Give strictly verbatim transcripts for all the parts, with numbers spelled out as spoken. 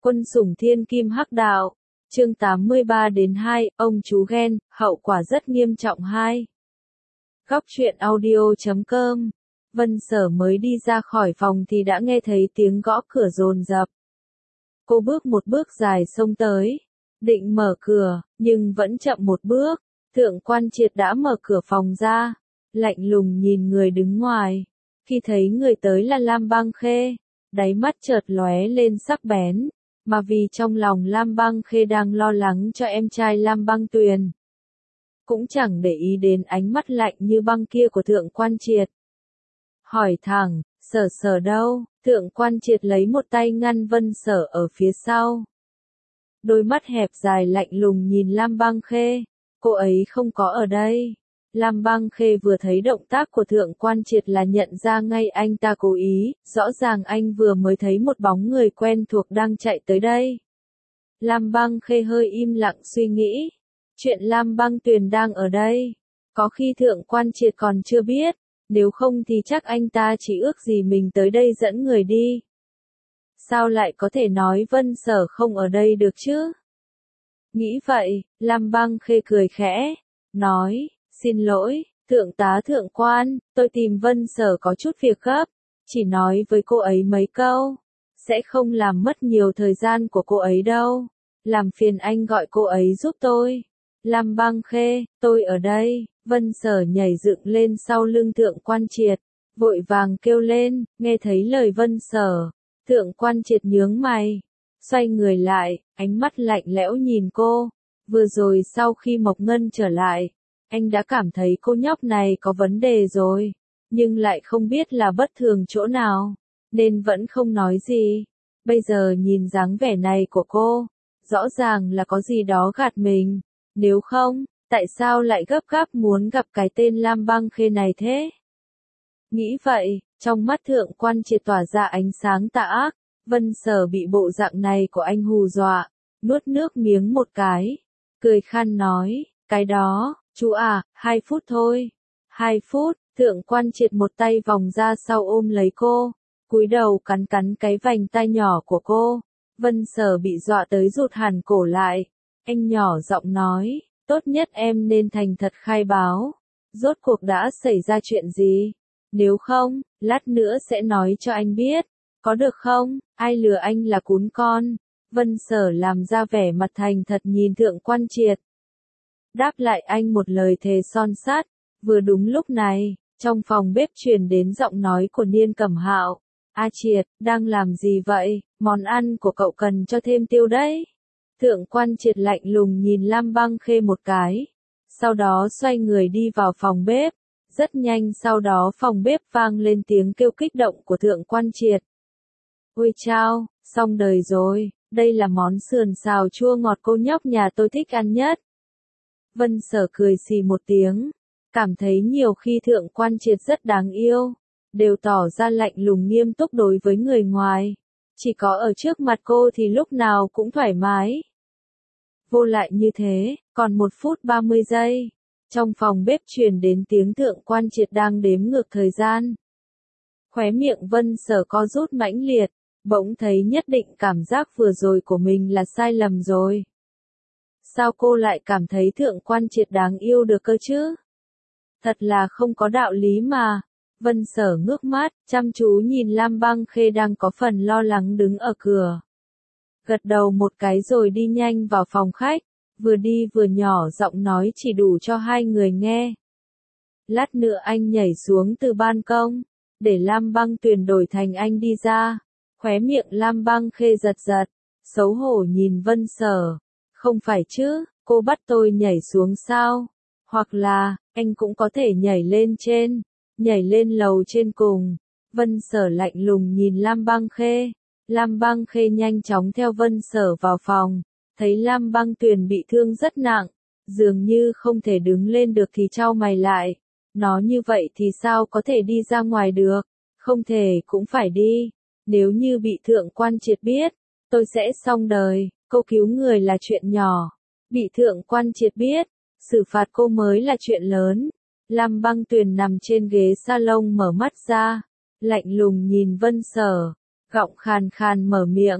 Quân sủng thiên kim hắc đạo. Chương tám mươi ba đến hai, ông chú ghen, hậu quả rất nghiêm trọng hai. Góc truyện audio chấm com. Vân Sở mới đi ra khỏi phòng thì đã nghe thấy tiếng gõ cửa dồn dập. Cô bước một bước dài xông tới, định mở cửa, nhưng vẫn chậm một bước. Thượng Quan Triệt đã mở cửa phòng ra, lạnh lùng nhìn người đứng ngoài. Khi thấy người tới là Lam Băng Khê, đáy mắt chợt lóe lên sắc bén, mà vì trong lòng Lam Băng Khê đang lo lắng cho em trai Lam Băng Tuyền. Cũng chẳng để ý đến ánh mắt lạnh như băng kia của Thượng Quan Triệt. Hỏi thẳng, Sở Sở đâu? Thượng Quan Triệt lấy một tay ngăn Vân Sở ở phía sau. Đôi mắt hẹp dài lạnh lùng nhìn Lam Băng Khê, cô ấy không có ở đây. Lam Băng Khê vừa thấy động tác của Thượng Quan Triệt là nhận ra ngay anh ta cố ý, rõ ràng anh vừa mới thấy một bóng người quen thuộc đang chạy tới đây. Lam Băng Khê hơi im lặng suy nghĩ, chuyện Lam Băng Tuyền đang ở đây, có khi Thượng Quan Triệt còn chưa biết, nếu không thì chắc anh ta chỉ ước gì mình tới đây dẫn người đi. Sao lại có thể nói Vân Sở không ở đây được chứ? Nghĩ vậy, Lam Băng Khê cười khẽ, nói, xin lỗi, Thượng tá Thượng Quan, tôi tìm Vân Sở có chút việc gấp, chỉ nói với cô ấy mấy câu, sẽ không làm mất nhiều thời gian của cô ấy đâu, làm phiền anh gọi cô ấy giúp tôi. Lam Băng Khê, tôi ở đây. Vân Sở nhảy dựng lên sau lưng Thượng Quan Triệt, vội vàng kêu lên, nghe thấy lời Vân Sở. Thượng Quan Triệt nhướng mày, xoay người lại, ánh mắt lạnh lẽo nhìn cô. Vừa rồi sau khi Mộc Ngân trở lại, anh đã cảm thấy cô nhóc này có vấn đề rồi, nhưng lại không biết là bất thường chỗ nào, nên vẫn không nói gì. Bây giờ nhìn dáng vẻ này của cô, rõ ràng là có gì đó gạt mình, nếu không, tại sao lại gấp gáp muốn gặp cái tên Lam Băng Khê này thế? Nghĩ vậy, trong mắt Thượng Quan Triệt tỏa ra ánh sáng tà ác. Vân Sở bị bộ dạng này của anh hù dọa, nuốt nước miếng một cái, cười khan nói, cái đó, chú à, hai phút thôi. Hai phút, Thượng Quan Triệt một tay vòng ra sau ôm lấy cô, cúi đầu cắn cắn cái vành tai nhỏ của cô. Vân Sở bị dọa tới rụt hẳn cổ lại, anh nhỏ giọng nói, tốt nhất em nên thành thật khai báo, rốt cuộc đã xảy ra chuyện gì, nếu không, lát nữa sẽ nói cho anh biết, có được không? Ai lừa anh là cún con? Vân Sở làm ra vẻ mặt thành thật nhìn Thượng Quan Triệt, đáp lại anh một lời thề son sắt. Vừa đúng lúc này, trong phòng bếp truyền đến giọng nói của Niên Cẩm Hạo. A Triệt, đang làm gì vậy? Món ăn của cậu cần cho thêm tiêu đấy. Thượng Quan Triệt lạnh lùng nhìn Lam Băng Khê một cái, sau đó xoay người đi vào phòng bếp. Rất nhanh sau đó phòng bếp vang lên tiếng kêu kích động của Thượng Quan Triệt. Ôi chao, xong đời rồi, đây là món sườn xào chua ngọt cô nhóc nhà tôi thích ăn nhất. Vân Sở cười xì một tiếng, cảm thấy nhiều khi Thượng Quan Triệt rất đáng yêu, đều tỏ ra lạnh lùng nghiêm túc đối với người ngoài, chỉ có ở trước mặt cô thì lúc nào cũng thoải mái. Vô lại như thế, còn một phút ba mươi giây, trong phòng bếp truyền đến tiếng Thượng Quan Triệt đang đếm ngược thời gian. Khóe miệng Vân Sở co rút mãnh liệt, bỗng thấy nhất định cảm giác vừa rồi của mình là sai lầm rồi. Sao cô lại cảm thấy Thượng Quan Triệt đáng yêu được cơ chứ? Thật là không có đạo lý mà. Vân Sở ngước mắt, chăm chú nhìn Lam Băng Khê đang có phần lo lắng đứng ở cửa. Gật đầu một cái rồi đi nhanh vào phòng khách, vừa đi vừa nhỏ giọng nói chỉ đủ cho hai người nghe. Lát nữa anh nhảy xuống từ ban công, để Lam Băng Tuyền đổi thành anh đi ra. Khóe miệng Lam Băng Khê giật giật, xấu hổ nhìn Vân Sở. Không phải chứ, cô bắt tôi nhảy xuống sao? Hoặc là, anh cũng có thể nhảy lên trên, nhảy lên lầu trên cùng. Vân Sở lạnh lùng nhìn Lam Băng Khê. Lam Băng Khê nhanh chóng theo Vân Sở vào phòng, thấy Lam Băng Tuyền bị thương rất nặng, dường như không thể đứng lên được thì chau mày lại. Nó như vậy thì sao có thể đi ra ngoài được? Không thể cũng phải đi. Nếu như bị Thượng Quan Triệt biết, tôi sẽ xong đời. Cô cứu người là chuyện nhỏ, bị Thượng Quan Triệt biết, xử phạt cô mới là chuyện lớn. Lam Băng Tuyền nằm trên ghế salon mở mắt ra, lạnh lùng nhìn Vân Sở, giọng khàn khàn mở miệng,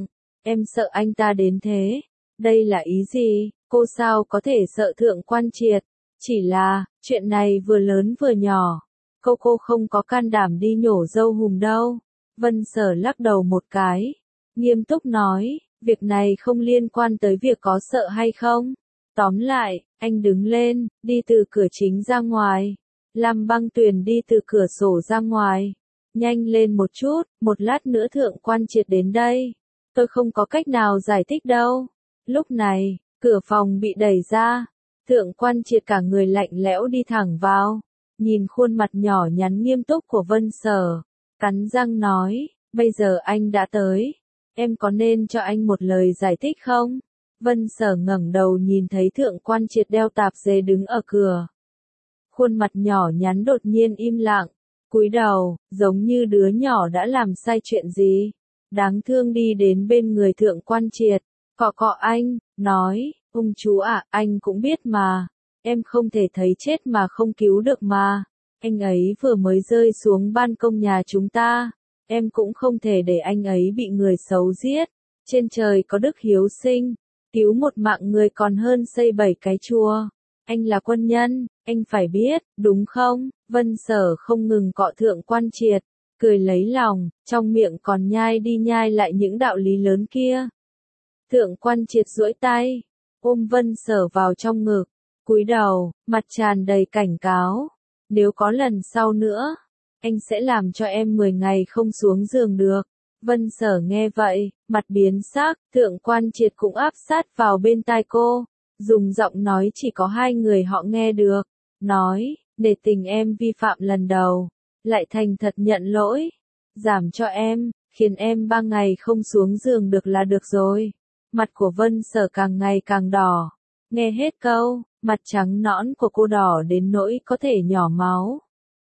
Em sợ anh ta đến thế. Đây là ý gì? Cô sao có thể sợ Thượng Quan Triệt? Chỉ là, chuyện này vừa lớn vừa nhỏ. Cô cô không có can đảm đi nhổ dâu hùm đâu. Vân Sở lắc đầu một cái. Nghiêm túc nói, việc này không liên quan tới việc có sợ hay không. Tóm lại, anh đứng lên, đi từ cửa chính ra ngoài. Lam Băng Tuyền đi từ cửa sổ ra ngoài. Nhanh lên một chút, một lát nữa Thượng Quan Triệt đến đây. Tôi không có cách nào giải thích đâu. Lúc này, cửa phòng bị đẩy ra. Thượng Quan Triệt cả người lạnh lẽo đi thẳng vào. Nhìn khuôn mặt nhỏ nhắn nghiêm túc của Vân Sở. Cắn răng nói, bây giờ anh đã tới. Em có nên cho anh một lời giải thích không? Vân Sở ngẩng đầu nhìn thấy Thượng Quan Triệt đeo tạp dề đứng ở cửa. Khuôn mặt nhỏ nhắn đột nhiên im lặng. Cúi đầu, giống như đứa nhỏ đã làm sai chuyện gì. Đáng thương đi đến bên người Thượng Quan Triệt. Cọ cọ anh, nói, ông chú ạ, anh cũng biết mà. Em không thể thấy chết mà không cứu được mà. Anh ấy vừa mới rơi xuống ban công nhà chúng ta. Em cũng không thể để anh ấy bị người xấu giết. Trên trời có đức hiếu sinh. Cứu một mạng người còn hơn xây bảy cái chùa. Anh là quân nhân, anh phải biết, đúng không? Vân Sở không ngừng cọ Thượng Quan Triệt. Cười lấy lòng, trong miệng còn nhai đi nhai lại những đạo lý lớn kia. Thượng Quan Triệt duỗi tay, ôm Vân Sở vào trong ngực, cúi đầu, mặt tràn đầy cảnh cáo. Nếu có lần sau nữa, anh sẽ làm cho em mười ngày không xuống giường được. Vân Sở nghe vậy, mặt biến sắc, Thượng Quan Triệt cũng áp sát vào bên tai cô, dùng giọng nói chỉ có hai người họ nghe được, nói, để tình em vi phạm lần đầu, lại thành thật nhận lỗi, giảm cho em, khiến em ba ngày không xuống giường được là được rồi. Mặt của Vân Sở càng ngày càng đỏ, nghe hết câu, mặt trắng nõn của cô đỏ đến nỗi có thể nhỏ máu.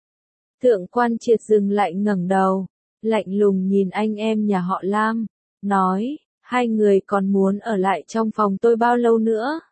Thượng Quan Triệt dừng lại ngẩng đầu, lạnh lùng nhìn anh em nhà họ Lam, nói, hai người còn muốn ở lại trong phòng tôi bao lâu nữa?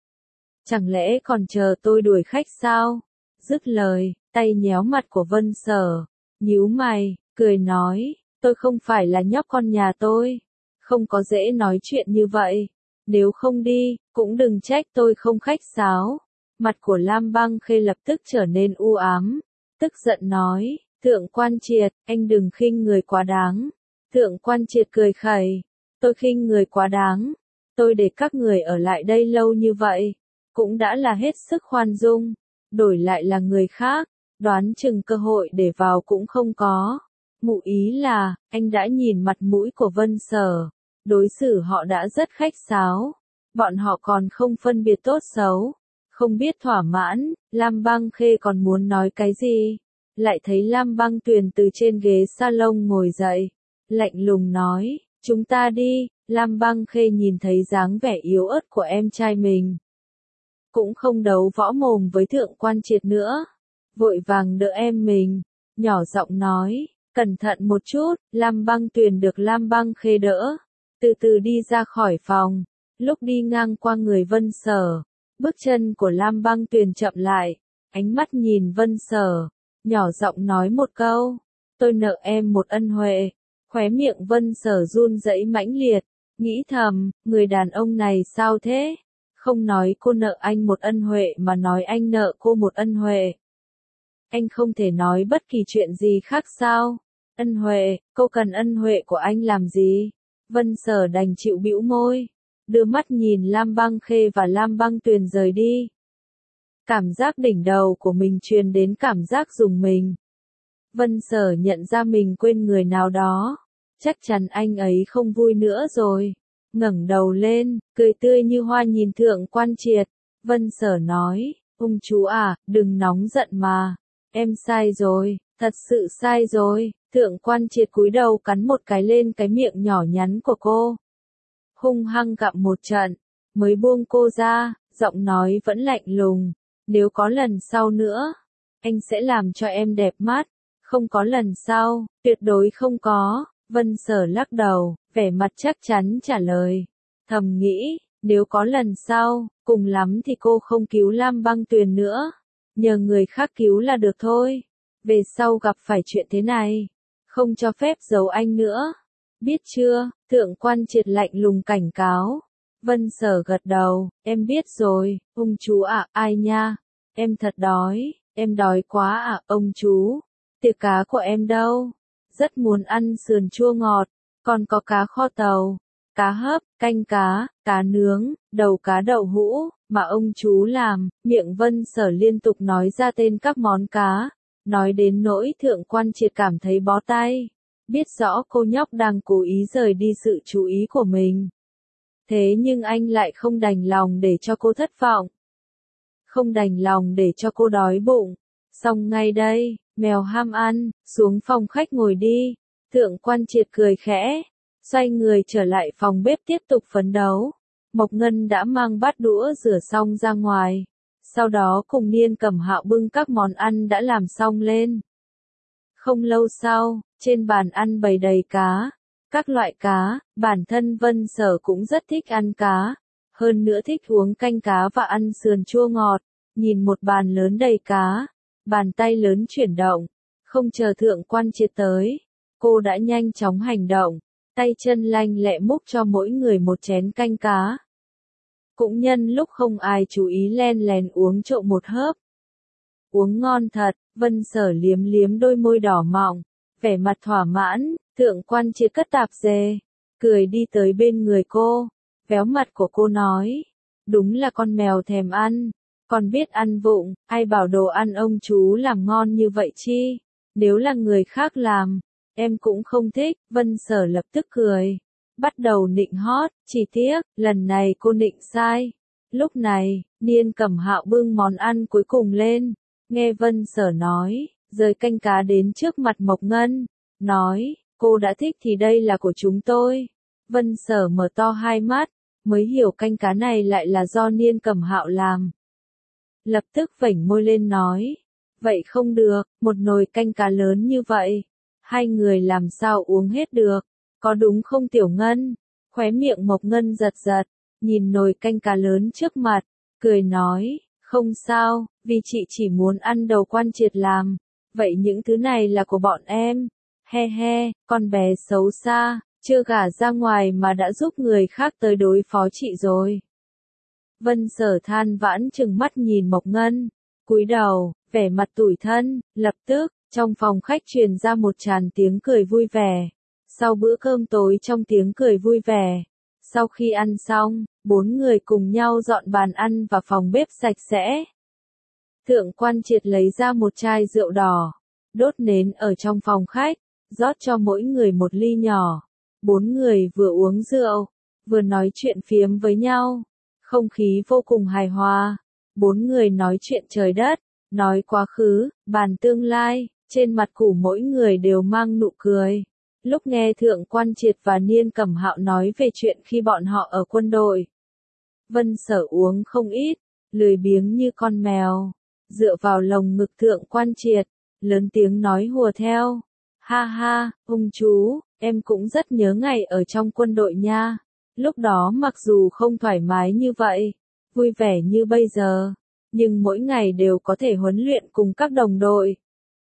Chẳng lẽ còn chờ tôi đuổi khách sao? Dứt lời, tay nhéo mặt của Vân Sở, nhíu mày, cười nói, tôi không phải là nhóc con nhà tôi, không có dễ nói chuyện như vậy, nếu không đi, cũng đừng trách tôi không khách sáo. Mặt của Lam Băng Khê lập tức trở nên u ám, tức giận nói, Thượng Quan Triệt, anh đừng khinh người quá đáng. Thượng Quan Triệt cười khẩy, tôi khinh người quá đáng, tôi để các người ở lại đây lâu như vậy, cũng đã là hết sức khoan dung, đổi lại là người khác, đoán chừng cơ hội để vào cũng không có. Ngụ ý là, anh đã nhìn mặt mũi của Vân Sở, đối xử họ đã rất khách sáo, bọn họ còn không phân biệt tốt xấu, không biết thỏa mãn. Lam Băng Khê còn muốn nói cái gì, lại thấy Lam Băng Tuyền từ trên ghế salon ngồi dậy, lạnh lùng nói, chúng ta đi. Lam Băng Khê nhìn thấy dáng vẻ yếu ớt của em trai mình, cũng không đấu võ mồm với Thượng Quan Triệt nữa, vội vàng đỡ em mình, nhỏ giọng nói, cẩn thận một chút. Lam Băng Tuyền được Lam Băng Khê đỡ, từ từ đi ra khỏi phòng. Lúc đi ngang qua người Vân Sở, bước chân của Lam Băng Tuyền chậm lại, ánh mắt nhìn Vân Sở, nhỏ giọng nói một câu, tôi nợ em một ân huệ. Khóe miệng Vân Sở run rẩy mãnh liệt, nghĩ thầm, người đàn ông này sao thế? Không nói cô nợ anh một ân huệ mà nói anh nợ cô một ân huệ. Anh không thể nói bất kỳ chuyện gì khác sao? Ân huệ, cô cần ân huệ của anh làm gì? Vân Sở đành chịu bĩu môi, đưa mắt nhìn Lam Băng Khê và Lam Băng Tuyền rời đi. Cảm giác đỉnh đầu của mình truyền đến cảm giác rùng mình. Vân Sở nhận ra mình quên người nào đó, chắc chắn anh ấy không vui nữa rồi. Ngẩng đầu lên, cười tươi như hoa nhìn Thượng Quan Triệt. Vân Sở nói, ông chú à, đừng nóng giận mà. Em sai rồi, thật sự sai rồi. Thượng Quan Triệt cúi đầu cắn một cái lên cái miệng nhỏ nhắn của cô, hung hăng gặm một trận, mới buông cô ra, giọng nói vẫn lạnh lùng. Nếu có lần sau nữa, anh sẽ làm cho em đẹp mắt. Không có lần sau, tuyệt đối không có. Vân Sở lắc đầu, vẻ mặt chắc chắn trả lời. Thầm nghĩ, nếu có lần sau, cùng lắm thì cô không cứu Lam Băng Tuyền nữa, nhờ người khác cứu là được thôi. Về sau gặp phải chuyện thế này, không cho phép giấu anh nữa. Biết chưa, thượng quan triệt lạnh lùng cảnh cáo. Vân Sở gật đầu, em biết rồi, ông chú ạ, ai nha, em thật đói, em đói quá ạ, ông chú, tiệc cá của em đâu, rất muốn ăn sườn chua ngọt, còn có cá kho tàu, cá hấp, canh cá, cá nướng, đầu cá đậu hũ, mà ông chú làm, miệng Vân Sở liên tục nói ra tên các món cá, nói đến nỗi thượng quan triệt cảm thấy bó tay, biết rõ cô nhóc đang cố ý rời đi sự chú ý của mình. Thế nhưng anh lại không đành lòng để cho cô thất vọng. Không đành lòng để cho cô đói bụng. Xong ngay đây, mèo ham ăn, xuống phòng khách ngồi đi. Thượng quan triệt cười khẽ, xoay người trở lại phòng bếp tiếp tục phấn đấu. Mộc Ngân đã mang bát đũa rửa xong ra ngoài. Sau đó cùng Niên Cẩm Hạo bưng các món ăn đã làm xong lên. Không lâu sau, trên bàn ăn bày đầy cá. Các loại cá, bản thân Vân Sở cũng rất thích ăn cá, hơn nữa thích uống canh cá và ăn sườn chua ngọt, nhìn một bàn lớn đầy cá, bàn tay lớn chuyển động, không chờ thượng quan triệt tới, cô đã nhanh chóng hành động, tay chân lanh lẹ múc cho mỗi người một chén canh cá. Cũng nhân lúc không ai chú ý len lén uống trộm một hớp. Uống ngon thật, Vân Sở liếm liếm đôi môi đỏ mọng, vẻ mặt thỏa mãn. Thượng quan triệt cất tạp dề, cười đi tới bên người cô, véo mặt của cô nói, đúng là con mèo thèm ăn, còn biết ăn vụng, ai bảo đồ ăn ông chú làm ngon như vậy chi, nếu là người khác làm, em cũng không thích. Vân Sở lập tức cười, bắt đầu nịnh hót, chỉ tiếc, lần này cô nịnh sai. Lúc này, Niên Cẩm Hạo bưng món ăn cuối cùng lên, nghe Vân Sở nói, rời canh cá đến trước mặt Mộc Ngân, nói, cô đã thích thì đây là của chúng tôi. Vân Sở mở to hai mắt, mới hiểu canh cá này lại là do Niên Cẩm Hạo làm. Lập tức vểnh môi lên nói, vậy không được, một nồi canh cá lớn như vậy, hai người làm sao uống hết được, có đúng không Tiểu Ngân? Khóe miệng Mộc Ngân giật giật, nhìn nồi canh cá lớn trước mặt, cười nói, không sao, vì chị chỉ muốn ăn đầu quan triệt làm, vậy những thứ này là của bọn em. He he, con bé xấu xa, chưa gả ra ngoài mà đã giúp người khác tới đối phó chị rồi. Vân Sở than vãn chừng mắt nhìn Mộc Ngân, cúi đầu, vẻ mặt tủi thân, lập tức, trong phòng khách truyền ra một tràng tiếng cười vui vẻ. Sau bữa cơm tối trong tiếng cười vui vẻ, sau khi ăn xong, bốn người cùng nhau dọn bàn ăn và phòng bếp sạch sẽ. Thượng quan triệt lấy ra một chai rượu đỏ, đốt nến ở trong phòng khách, rót cho mỗi người một ly nhỏ. Bốn người vừa uống rượu, vừa nói chuyện phiếm với nhau. Không khí vô cùng hài hòa. Bốn người nói chuyện trời đất, nói quá khứ, bàn tương lai, trên mặt của mỗi người đều mang nụ cười. Lúc nghe Thượng quan triệt và Niên Cẩm Hạo nói về chuyện khi bọn họ ở quân đội, Vân Sở uống không ít, lười biếng như con mèo, dựa vào lồng ngực Thượng quan triệt, lớn tiếng nói hùa theo. Ha ha, ông chú, em cũng rất nhớ ngày ở trong quân đội nha. Lúc đó mặc dù không thoải mái như vậy, vui vẻ như bây giờ, nhưng mỗi ngày đều có thể huấn luyện cùng các đồng đội.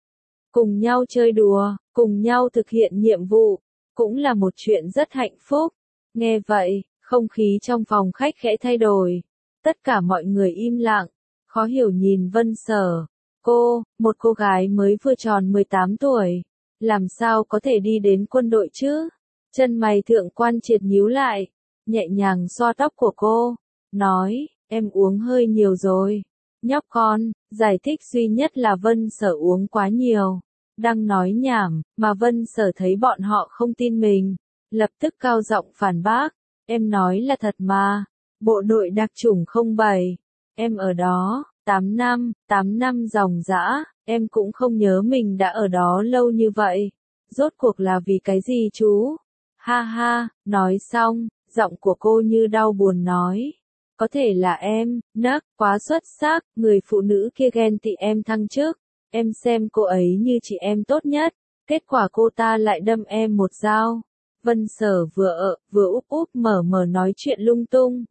Cùng nhau chơi đùa, cùng nhau thực hiện nhiệm vụ, cũng là một chuyện rất hạnh phúc. Nghe vậy, không khí trong phòng khách khẽ thay đổi. Tất cả mọi người im lặng, khó hiểu nhìn Vân Sở. Cô, một cô gái mới vừa tròn mười tám tuổi. Làm sao có thể đi đến quân đội chứ? Chân mày Thượng quan triệt nhíu lại, nhẹ nhàng xoa tóc của cô, nói, em uống hơi nhiều rồi. Nhóc con, giải thích duy nhất là Vân Sở uống quá nhiều. Đang nói nhảm, mà Vân Sở thấy bọn họ không tin mình, lập tức cao giọng phản bác, em nói là thật mà. Bộ đội đặc chủng không bảy, em ở đó, tám năm, tám năm dòng dã. Em cũng không nhớ mình đã ở đó lâu như vậy. Rốt cuộc là vì cái gì chú? Ha ha, nói xong, giọng của cô như đau buồn nói. Có thể là em, nấc, quá xuất sắc, người phụ nữ kia ghen tị em thăng chức. Em xem cô ấy như chị em tốt nhất. Kết quả cô ta lại đâm em một dao. Vân Sở vừa ợ, vừa úp úp mở mở nói chuyện lung tung.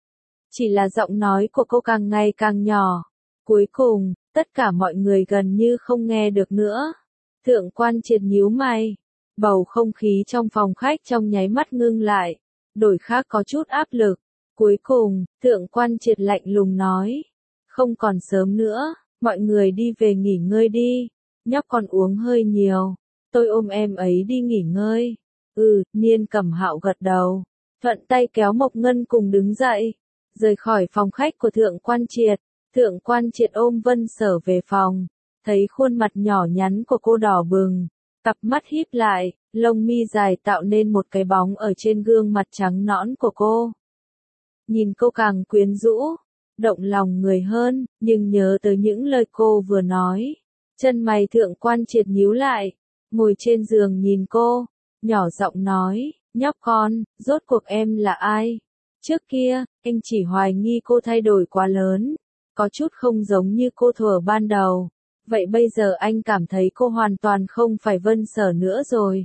Chỉ là giọng nói của cô càng ngày càng nhỏ. Cuối cùng, tất cả mọi người gần như không nghe được nữa. Thượng quan triệt nhíu mày, Bầu không khí trong phòng khách trong nháy mắt ngưng lại, đổi khác có chút áp lực. Cuối cùng, Thượng Quan Triệt lạnh lùng nói, không còn sớm nữa, mọi người đi về nghỉ ngơi đi, nhóc còn uống hơi nhiều, tôi ôm em ấy đi nghỉ ngơi. Ừ, Niên Cẩm Hạo gật đầu, thuận tay kéo Mộc Ngân cùng đứng dậy, rời khỏi phòng khách của Thượng Quan Triệt. Thượng Quan Triệt ôm Vân Sở về phòng, thấy khuôn mặt nhỏ nhắn của cô đỏ bừng, cặp mắt híp lại, lông mi dài tạo nên một cái bóng ở trên gương mặt trắng nõn của cô. Nhìn cô càng quyến rũ, động lòng người hơn, nhưng nhớ tới những lời cô vừa nói. Chân mày Thượng Quan Triệt nhíu lại, ngồi trên giường nhìn cô, nhỏ giọng nói, nhóc con, rốt cuộc em là ai? Trước kia, anh chỉ hoài nghi cô thay đổi quá lớn, có chút không giống như cô thuở ban đầu. Vậy bây giờ anh cảm thấy cô hoàn toàn không phải Vân Sở nữa rồi.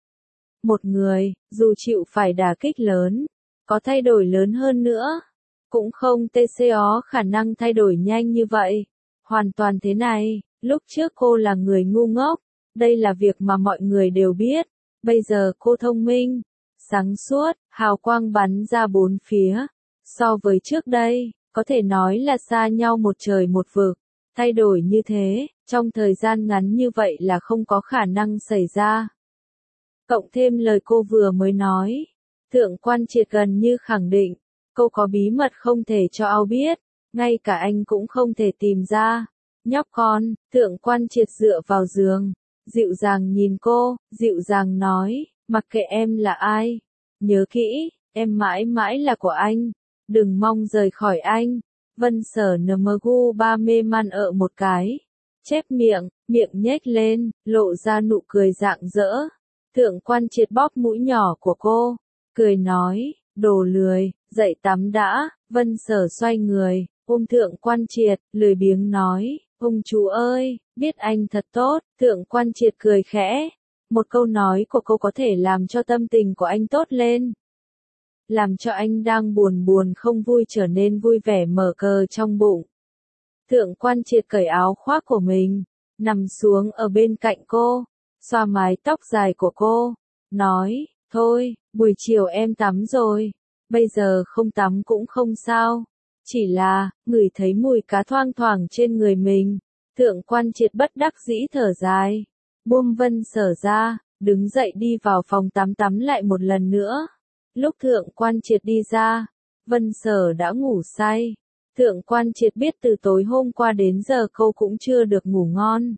Một người, dù chịu phải đả kích lớn, có thay đổi lớn hơn nữa, cũng không tê xê ó khả năng thay đổi nhanh như vậy. Hoàn toàn thế này, lúc trước cô là người ngu ngốc, đây là việc mà mọi người đều biết. Bây giờ cô thông minh, sáng suốt, hào quang bắn ra bốn phía. So với trước đây, có thể nói là xa nhau một trời một vực. Thay đổi như thế, trong thời gian ngắn như vậy là không có khả năng xảy ra. Cộng thêm lời cô vừa mới nói, Thượng Quan Triệt gần như khẳng định, cô có bí mật không thể cho ai biết, ngay cả anh cũng không thể tìm ra. Nhóc con, Thượng Quan Triệt dựa vào giường, dịu dàng nhìn cô, dịu dàng nói, mặc kệ em là ai, nhớ kỹ, em mãi mãi là của anh, đừng mong rời khỏi anh. Vân Sở nờ mờ gu ba mê man ở một cái, chép miệng, miệng nhếch lên, lộ ra nụ cười rạng rỡ. Thượng Quan Triệt bóp mũi nhỏ của cô, cười nói, đồ lười, dậy tắm đã. Vân Sở xoay người, ôm Thượng Quan Triệt, lười biếng nói, ông chú ơi, biết anh thật tốt. Thượng Quan Triệt cười khẽ, một câu nói của cô có thể làm cho tâm tình của anh tốt lên, làm cho anh đang buồn buồn không vui trở nên vui vẻ mở cờ trong bụng. Thượng Quan Triệt cởi áo khoác của mình, nằm xuống ở bên cạnh cô, xoa mái tóc dài của cô, nói, thôi, buổi chiều em tắm rồi, bây giờ không tắm cũng không sao, chỉ là, ngửi thấy mùi cá thoang thoảng trên người mình. Thượng Quan Triệt bất đắc dĩ thở dài, buông Vân Sở ra, đứng dậy đi vào phòng tắm tắm lại một lần nữa. Lúc Thượng Quan Triệt đi ra, Vân Sở đã ngủ say. Thượng Quan Triệt biết từ tối hôm qua đến giờ cô cũng chưa được ngủ ngon.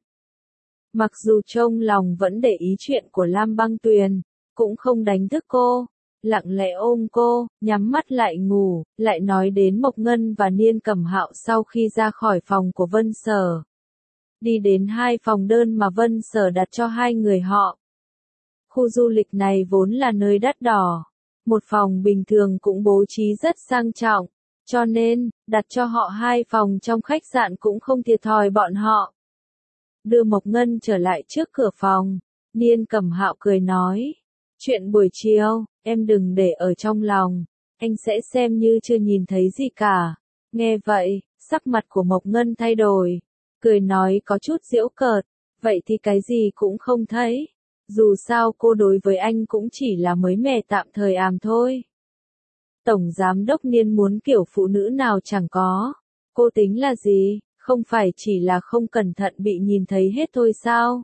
Mặc dù trong lòng vẫn để ý chuyện của Lam Băng Tuyền, cũng không đánh thức cô, lặng lẽ ôm cô, nhắm mắt lại ngủ, lại nói đến Mộc Ngân và Niên Cẩm Hạo sau khi ra khỏi phòng của Vân Sở. Đi đến hai phòng đơn mà Vân Sở đặt cho hai người họ. Khu du lịch này vốn là nơi đắt đỏ. Một phòng bình thường cũng bố trí rất sang trọng, cho nên, đặt cho họ hai phòng trong khách sạn cũng không thiệt thòi bọn họ. Đưa Mộc Ngân trở lại trước cửa phòng, Niên Cẩm Hạo cười nói, chuyện buổi chiều, em đừng để ở trong lòng, anh sẽ xem như chưa nhìn thấy gì cả. Nghe vậy, sắc mặt của Mộc Ngân thay đổi, cười nói có chút giễu cợt, vậy thì cái gì cũng không thấy. Dù sao cô đối với anh cũng chỉ là mới mẻ tạm thời àm thôi. Tổng giám đốc Niên muốn kiểu phụ nữ nào chẳng có. Cô tính là gì, không phải chỉ là không cẩn thận bị nhìn thấy hết thôi sao?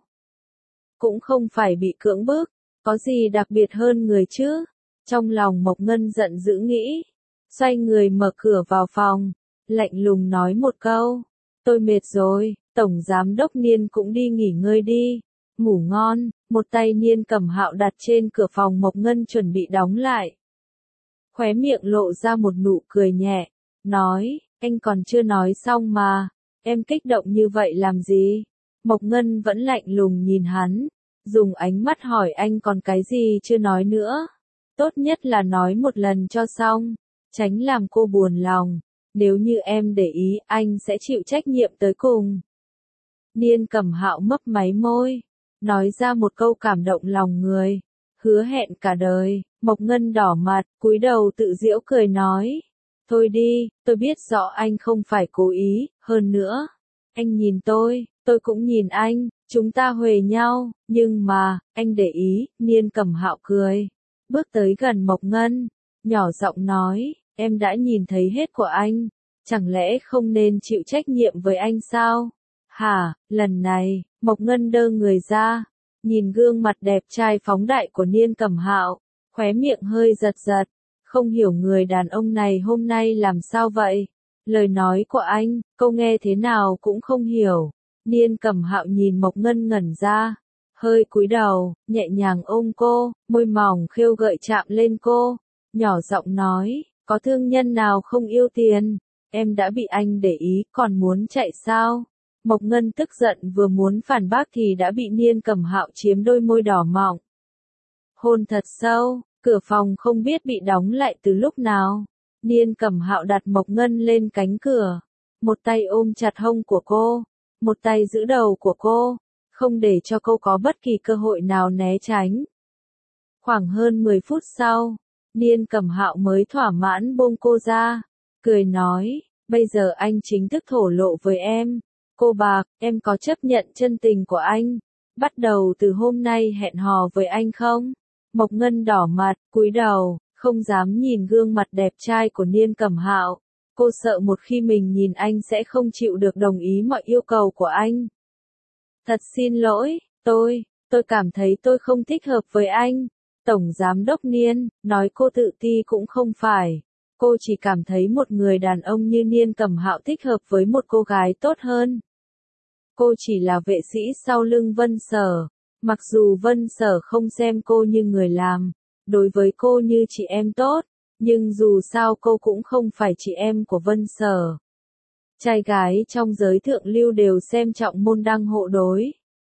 Cũng không phải bị cưỡng bức, có gì đặc biệt hơn người chứ? Trong lòng Mộc Ngân giận dữ nghĩ, xoay người mở cửa vào phòng, lạnh lùng nói một câu, tôi mệt rồi. Tổng giám đốc Niên cũng đi nghỉ ngơi đi, ngủ ngon. Một tay Niên Cẩm Hạo đặt trên cửa phòng Mộc Ngân chuẩn bị đóng lại. Khóe miệng lộ ra một nụ cười nhẹ, nói, anh còn chưa nói xong mà, em kích động như vậy làm gì? Mộc Ngân vẫn lạnh lùng nhìn hắn, dùng ánh mắt hỏi anh còn cái gì chưa nói nữa. Tốt nhất là nói một lần cho xong, tránh làm cô buồn lòng, nếu như em để ý anh sẽ chịu trách nhiệm tới cùng. Niên Cẩm Hạo mấp máy môi, nói ra một câu cảm động lòng người, hứa hẹn cả đời. Mộc Ngân đỏ mặt, cúi đầu tự giễu cười nói, thôi đi, tôi biết rõ anh không phải cố ý, hơn nữa, anh nhìn tôi, tôi cũng nhìn anh, Chúng ta huề nhau, nhưng mà, anh để ý, Niên Cẩm Hạo cười. Bước tới gần Mộc Ngân, nhỏ giọng nói, em đã nhìn thấy hết của anh, chẳng lẽ không nên chịu trách nhiệm với anh sao? Hả, lần này, Mộc Ngân đơ người ra, nhìn gương mặt đẹp trai phóng đại của Niên Cẩm Hạo, khóe miệng hơi giật giật, không hiểu người đàn ông này hôm nay làm sao vậy? Lời nói của anh, câu nghe thế nào cũng không hiểu. Niên Cẩm Hạo nhìn Mộc Ngân ngẩn ra, hơi cúi đầu, nhẹ nhàng ôm cô, môi mỏng khêu gợi chạm lên cô, nhỏ giọng nói, có thương nhân nào không yêu tiền, em đã bị anh để ý còn muốn chạy sao? Mộc Ngân tức giận vừa muốn phản bác thì đã bị Niên Cẩm Hạo chiếm đôi môi đỏ mọng. Hôn thật sâu, cửa phòng không biết bị đóng lại từ lúc nào. Niên Cẩm Hạo đặt Mộc Ngân lên cánh cửa, một tay ôm chặt hông của cô, một tay giữ đầu của cô, không để cho cô có bất kỳ cơ hội nào né tránh. Khoảng hơn mười phút sau, Niên Cẩm Hạo mới thỏa mãn buông cô ra, cười nói, bây giờ anh chính thức thổ lộ với em. Cô bạc, em có chấp nhận chân tình của anh, bắt đầu từ hôm nay hẹn hò với anh không? Mộc Ngân đỏ mặt, cúi đầu, không dám nhìn gương mặt đẹp trai của Niên Cẩm Hạo. Cô sợ một khi mình nhìn anh sẽ không chịu được đồng ý mọi yêu cầu của anh. Thật xin lỗi, tôi, tôi cảm thấy tôi không thích hợp với anh. Tổng Giám đốc Niên, nói cô tự ti cũng không phải. Cô chỉ cảm thấy một người đàn ông như Niên Cẩm Hạo thích hợp với một cô gái tốt hơn. Cô chỉ là vệ sĩ sau lưng Vân Sở. Mặc dù Vân Sở không xem cô như người làm, đối với cô như chị em tốt, nhưng dù sao cô cũng không phải chị em của Vân Sở. Trai gái trong giới thượng lưu đều xem trọng môn đăng hộ đối.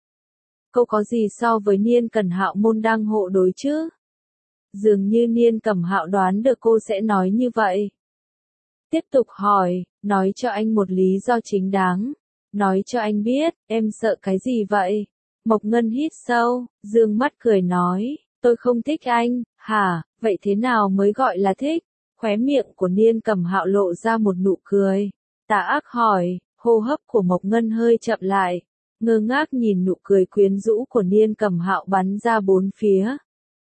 Cô có gì so với Niên Cẩm Hạo môn đăng hộ đối chứ? Dường như Niên Cẩm Hạo đoán được cô sẽ nói như vậy. Tiếp tục hỏi, nói cho anh một lý do chính đáng. Nói cho anh biết, em sợ cái gì vậy? Mộc Ngân hít sâu, dương mắt cười nói, tôi không thích anh, hả, vậy thế nào mới gọi là thích? Khóe miệng của Niên Cẩm Hạo lộ ra một nụ cười. Tà ác hỏi, hô hấp của Mộc Ngân hơi chậm lại, ngơ ngác nhìn nụ cười quyến rũ của Niên Cẩm Hạo bắn ra bốn phía.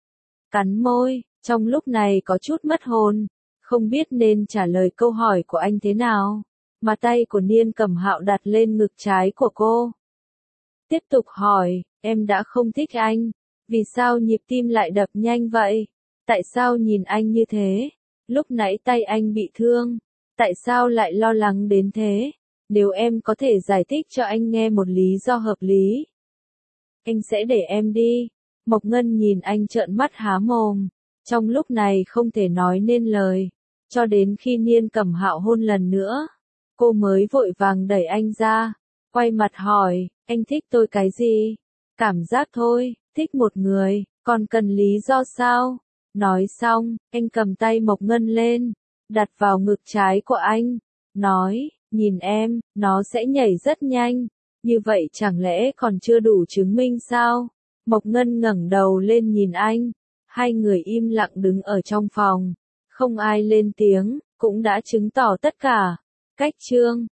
Cắn môi, trong lúc này có chút mất hồn, không biết nên trả lời câu hỏi của anh thế nào, mà tay của Niên Cẩm Hạo đặt lên ngực trái của cô. Tiếp tục hỏi, em đã không thích anh, vì sao nhịp tim lại đập nhanh vậy? Tại sao nhìn anh như thế? Lúc nãy tay anh bị thương, tại sao lại lo lắng đến thế? Nếu em có thể giải thích cho anh nghe một lý do hợp lý, anh sẽ để em đi. Mộc Ngân nhìn anh trợn mắt há mồm, trong lúc này không thể nói nên lời, cho đến khi Niên Cẩm Hạo hôn lần nữa, cô mới vội vàng đẩy anh ra, quay mặt hỏi, anh thích tôi cái gì? Cảm giác thôi, thích một người, còn cần lý do sao? Nói xong, anh cầm tay Mộc Ngân lên, đặt vào ngực trái của anh, nói, nhìn em, nó sẽ nhảy rất nhanh, như vậy chẳng lẽ còn chưa đủ chứng minh sao? Mộc Ngân ngẩng đầu lên nhìn anh, hai người im lặng đứng ở trong phòng, không ai lên tiếng, cũng đã chứng tỏ tất cả. Cách chương